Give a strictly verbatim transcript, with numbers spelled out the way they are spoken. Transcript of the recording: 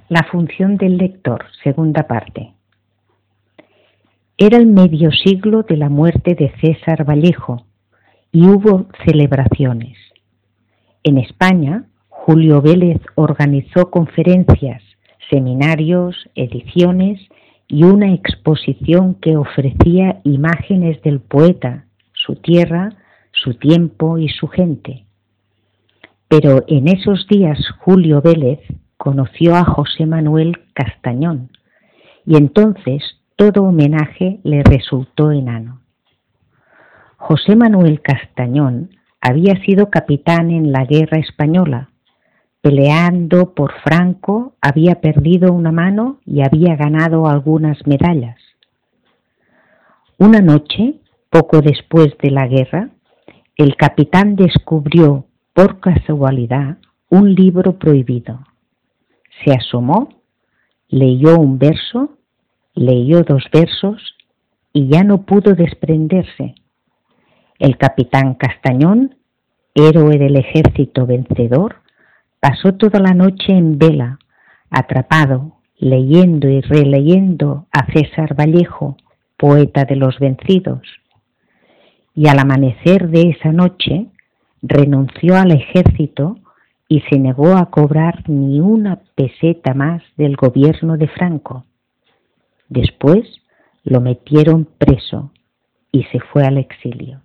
La función del lector, segunda parte. Era el medio siglo de la muerte de César Vallejo y hubo celebraciones. En España, Julio Vélez organizó conferencias, seminarios, ediciones y una exposición que ofrecía imágenes del poeta, su tierra, su tiempo y su gente. Pero en esos días Julio Vélez conoció a José Manuel Castañón y entonces todo homenaje le resultó enano. José Manuel Castañón había sido capitán en la guerra española. Peleando por Franco había perdido una mano y había ganado algunas medallas. Una noche, poco después de la guerra, el capitán descubrió por casualidad un libro prohibido. Se asomó, leyó un verso, leyó dos versos y ya no pudo desprenderse. El capitán Castañón, héroe del ejército vencedor, pasó toda la noche en vela, atrapado, leyendo y releyendo a César Vallejo, poeta de los vencidos. Y al amanecer de esa noche, renunció al ejército y se negó a cobrar ni una peseta más del gobierno de Franco. Después lo metieron preso y se fue al exilio.